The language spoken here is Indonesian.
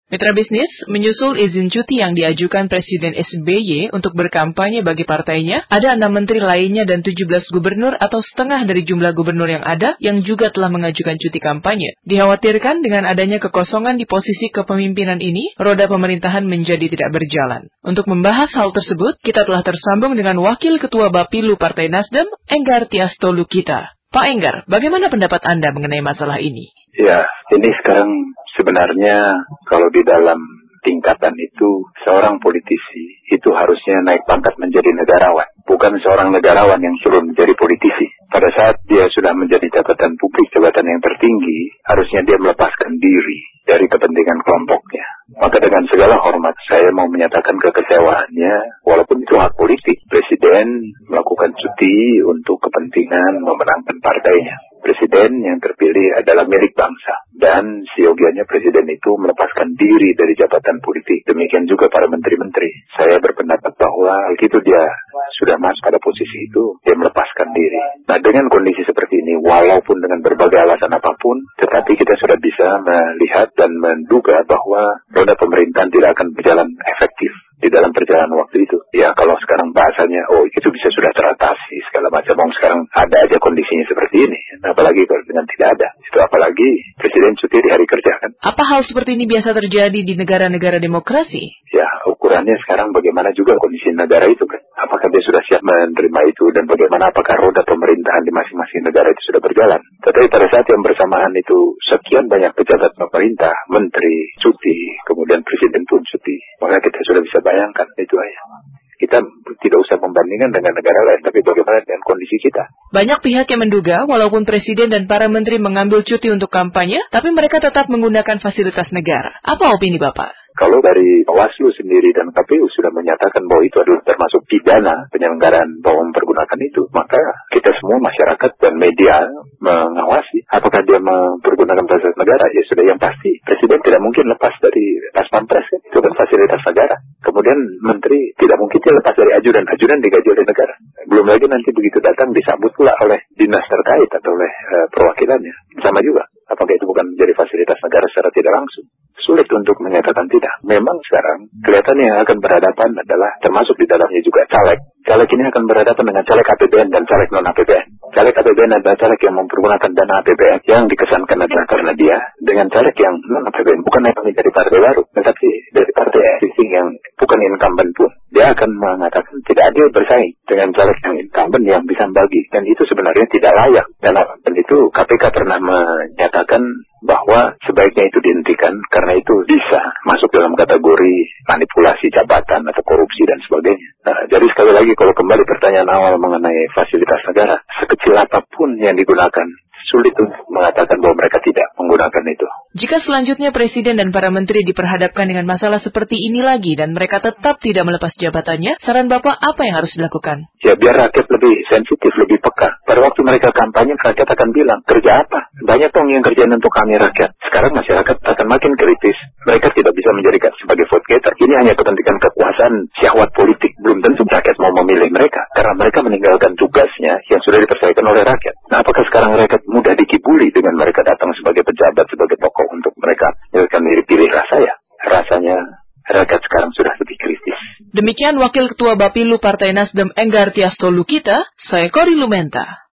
Mitra bisnis, menyusul izin cuti yang diajukan Presiden SBY untuk berkampanye bagi partainya, ada 6 menteri lainnya dan 17 gubernur atau setengah dari jumlah gubernur yang ada yang juga telah mengajukan cuti kampanye. Dikhawatirkan dengan adanya kekosongan di posisi kepemimpinan ini, roda pemerintahan menjadi tidak berjalan. Untuk membahas hal tersebut, kita telah tersambung dengan Wakil Ketua Bapilu Partai Nasdem, Enggar Tiasto Lukita. Pak Enggar, bagaimana pendapat Anda mengenai masalah ini? Ya, ini sekarang sebenarnya kalau di dalam tingkatan itu, seorang politisi itu harusnya naik pangkat menjadi negarawan. Bukan seorang negarawan yang suruh menjadi politisi. Pada saat dia sudah menjadi jabatan publik, jabatan yang tertinggi, harusnya dia melepaskan diri dari kepentingan kelompoknya. Maka dengan segala hormat, saya mau menyatakan kekecewaannya, walaupun itu hak politik, Presiden melakukan cuti untuk kepentingan memenangkan partainya. Presiden yang terpilih adalah milik bangsa. Dan seyogianya Presiden itu melepaskan diri dari jabatan politik. Demikian juga para menteri-menteri. Saya berpendapat bahwa begitu dia sudah masuk pada posisi itu, dia melepaskan diri. Nah, dengan kondisi seperti ini, walaupun dengan berbagai alasan apapun, tetapi kita sudah bisa melihat dan menduga bahwa roda pemerintahan tidak akan berjalan efektif di dalam perjalanan waktu itu. Ya, kalau sekarang bahasanya, itu bisa sudah teratasi, segala macam. Sekarang ada aja kondisinya seperti ini. Nah, apalagi kalau dengan tidak ada. Itu apalagi Presiden cuti di hari kerja, kan. Apa hal seperti ini biasa terjadi di negara-negara demokrasi? Ya, ukurannya sekarang bagaimana juga kondisi negara itu, kan. Apakah dia sudah siap menerima itu, dan bagaimana apakah roda pemerintahan di masing-masing negara itu sudah berjalan. Tetapi pada saat yang bersamaan itu, sekian banyak pejabat pemerintah, menteri, cuti, kemudian Presiden pun cuti. Maka kita sudah bisa bayangkan itu aja. Kita tidak usah membandingkan dengan negara lain, tapi bagaimana dengan kondisi kita. Banyak pihak yang menduga walaupun Presiden dan para menteri mengambil cuti untuk kampanye, tapi mereka tetap menggunakan fasilitas negara. Apa opini Bapak? Kalau dari Bawaslu sendiri dan KPU sudah menyatakan bahwa itu adalah termasuk pidana penyelenggaraan bahwa mempergunakan itu, maka kita semua masyarakat dan media mengawasi apakah dia mempergunakan fasilitas negara. Ya sudah, yang pasti Presiden tidak mungkin lepas dari pas pampres, kan? Itu kan fasilitas negara. Kemudian Menteri tidak mungkin dia lepas dari ajudan digaji oleh negara. Belum lagi nanti begitu datang disambut pula oleh dinas terkait atau oleh perwakilannya. Sama juga. Apakah itu bukan menjadi fasilitas negara secara tidak langsung? Sulit untuk menyatakan tidak. Memang sekarang kelihatan yang akan berhadapan adalah termasuk di dalamnya juga caleg. Caleg ini akan berhadapan dengan caleg APBN dan caleg non-APBN. Caleg APBN adalah caleg yang mempergunakan dana APBN yang dikesankan adalah karena dia dengan caleg yang non-APBN. Bukan hanya dari partai baru, tetapi dari partai existing yang bukan incumbent pun. Dia akan mengatakan tidak adil bersaing dengan caleg yang incumbent yang bisa bagi. Dan itu sebenarnya tidak layak. Dan itu KPK pernah menyatakan bahwa sebaiknya itu dihentikan karena itu bisa masuk dalam kategori manipulasi jabatan atau korupsi dan sebagainya. Nah, jadi sekali lagi kalau kembali pertanyaan awal mengenai fasilitas negara, sekecil apapun yang digunakan, sulit untuk mengatakan bahwa mereka tidak menggunakan itu. Jika selanjutnya Presiden dan para menteri diperhadapkan dengan masalah seperti ini lagi dan mereka tetap tidak melepas jabatannya, saran Bapak apa yang harus dilakukan? Ya, biar rakyat lebih sensitif, lebih peka. Pada waktu mereka kampanye, rakyat akan bilang, kerja apa? Banyak dong yang kerjaan untuk kami rakyat. Sekarang masyarakat akan makin kritis. Mereka tidak bisa menjadikan sebagai vote getter. Ini hanya kepentingan kekuasaan syahwat politik. Belum tentu rakyat mau memilih mereka. Karena mereka meninggalkan tugasnya yang sudah dipercayakan oleh rakyat. Nah, apakah sekarang rakyat mudah dikibuli dengan mereka datang sebagai pejabat, sebagai tokoh untuk mereka pilih rasanya rakyat sekarang sudah lebih kritis. Demikian Wakil Ketua Bapilu Partai Nasdem Enggar Tiasto Lukita, saya Kori Lumenta.